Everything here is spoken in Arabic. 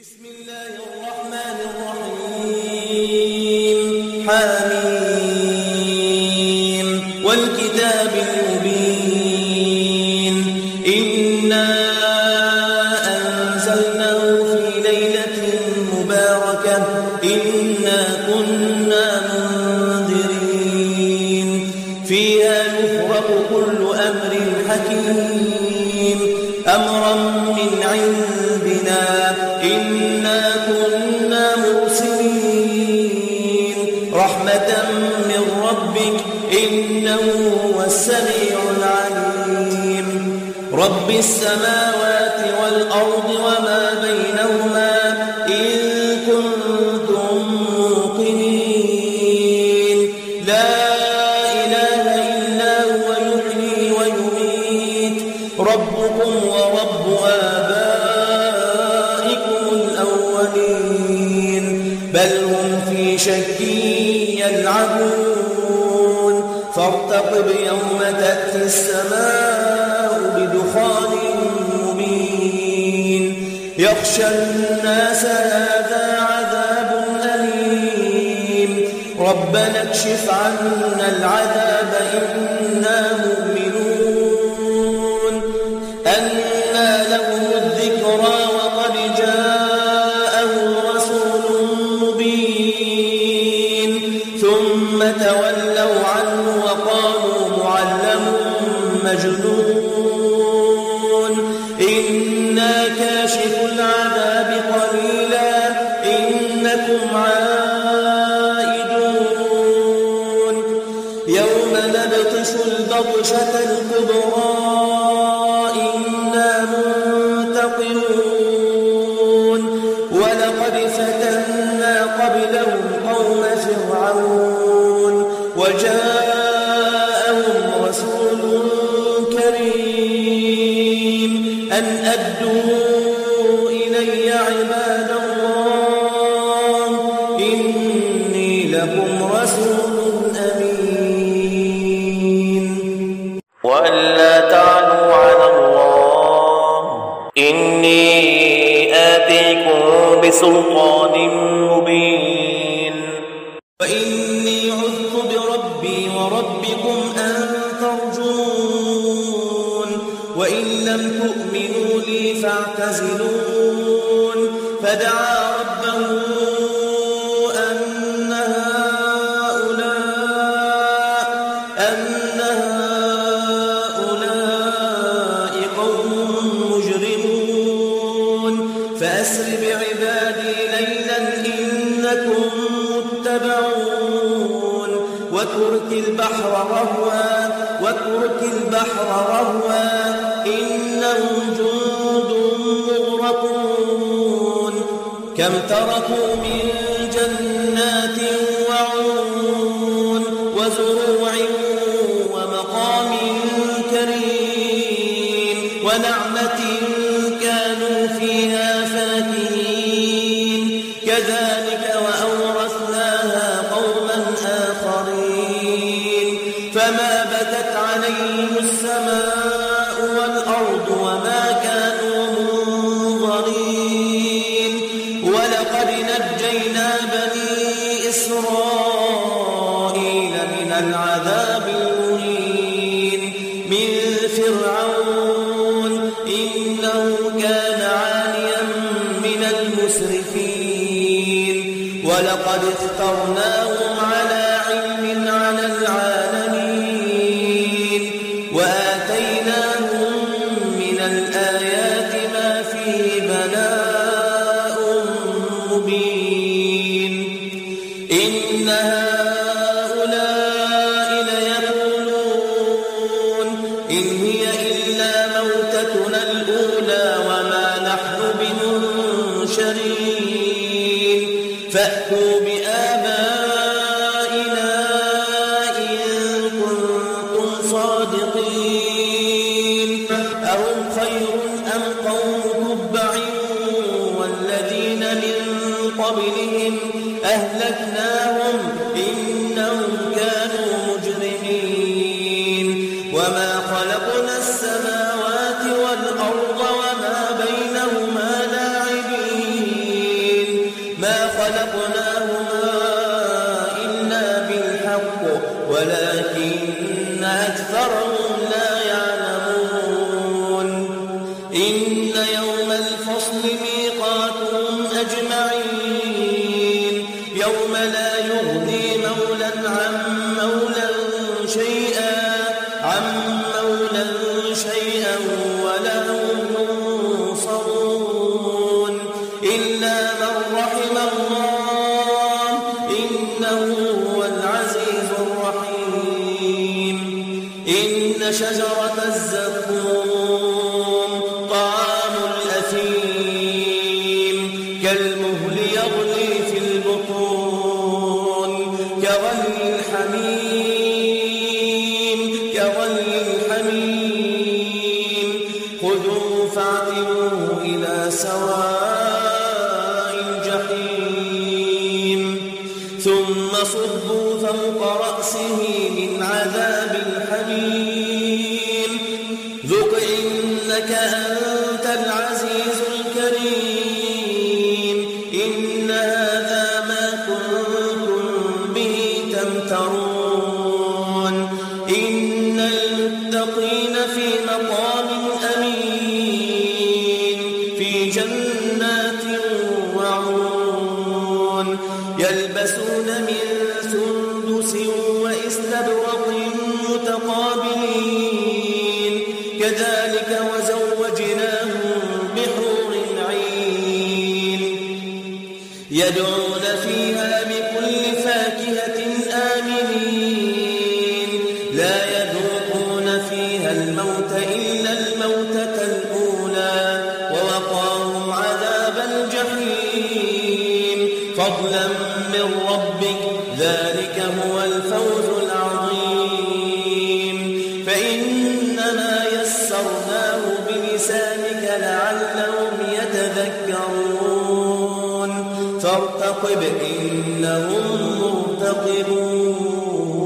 بسم الله الرحمن الرحيم حميم والكتاب المبين إنا أنزلناه في ليلة مباركة إنا كنا منذرين فيها يفرق كل أمر حكيم أمرا من عندنا إنا كنا مرسلين رحمة من ربك إنه هو السميع العليم رب السماوات والأرض وما بينهما إن كنتم موقنين لا إله إلا هو يحيي ويميت ربكم ورب آبائكم الأولين بل هم في شك يلعبون فارتقب يوم تأتي السماء بدخان مبين يخشى الناس هذا عذاب أليم ربنا اكشف عنا العذاب إنا مؤمنون أنى لهم الذكرى وقد جاءهم رسول مبين ثم تولوا عنه وقالوا معلم مجنون إنا كاشف العذاب قليلا إنكم عائدون يوم نبطش البطشة الكبرى إنا منتقمون ولقد فتنا قبلهم قوم فرعون وجاءهم رسول كريم أن أدوا إلي عباد الله إني لكم رسول أمين وألا تعلوا على الله إني آتيكم بسلطان مبين وإني عذت بربي وربكم أن ترجون وإن لم تؤمنوا لي فاعتزلون فدعا ربه أن هؤلاء قوم مجرمون فأسر بعبادي ليلا إنكم متبعون واترك البحر رهوا إنهم جند مغرقون كم تركوا من جنات وعيون وزروع ومقام كريم ونعمة كانوا فيها فاكهين كذلك وأورثناها قوما آخرين فما بكت عليهم السماء والأرض وما كانوا منظرين ولقد نجينا بني إسرائيل من العذاب المهين من فرعون إنه كان عاليا من المسرفين ولقد اخترناهم على علم على العالمين وآتيناهم من الآيات ما فيه بلاء مبين إن هؤلاء ليقولون إن هي إلا موتتنا الأولى وما نحن بمنشرين فأتوا بآبائنا إن كنتم صادقين أهم خير أم قوم تبع والذين من قبلهم أهلكناهم إنهم كانوا مجرمين وما خلقنا السماوات والأرض وما بينهما لاعبين خلقناهما إلا بالحق ولكن أكثرهم لا يعلمون إن يوم الفصل ميقاتهم أجمعين يوم لا يغني مولى عن مولى شيئا ولا هم ينصرون إلا من رحم الله إنه هو العزيز الرحيم إن شجرة الزقوم طعام الأثيم كالمهل يغلي في البطون كغلي الحميم خذوه فاعتلوه إلى سواء الجحيم ثم صبوا فوق رأسه من عذاب الحميم ذق إنك أنت العزيز الكريم إن هذا ما كنتم به تمترون إن المتقين في مقام أمين في جنات وعيون يلبسون من سندس وإستبرق متقابلين كذلك وزوجناهم بحور عين يدعون فيها بكل فاكهة آمنين لا يذوقون فيها الموت إلا الموتة الأولى ووقاهم عذاب الجحيم فضلا من ربك ذلك هو الفوز العظيم فإنما يسرناه بلسانك لعلهم يتذكرون فارتقب إنهم مرتقبون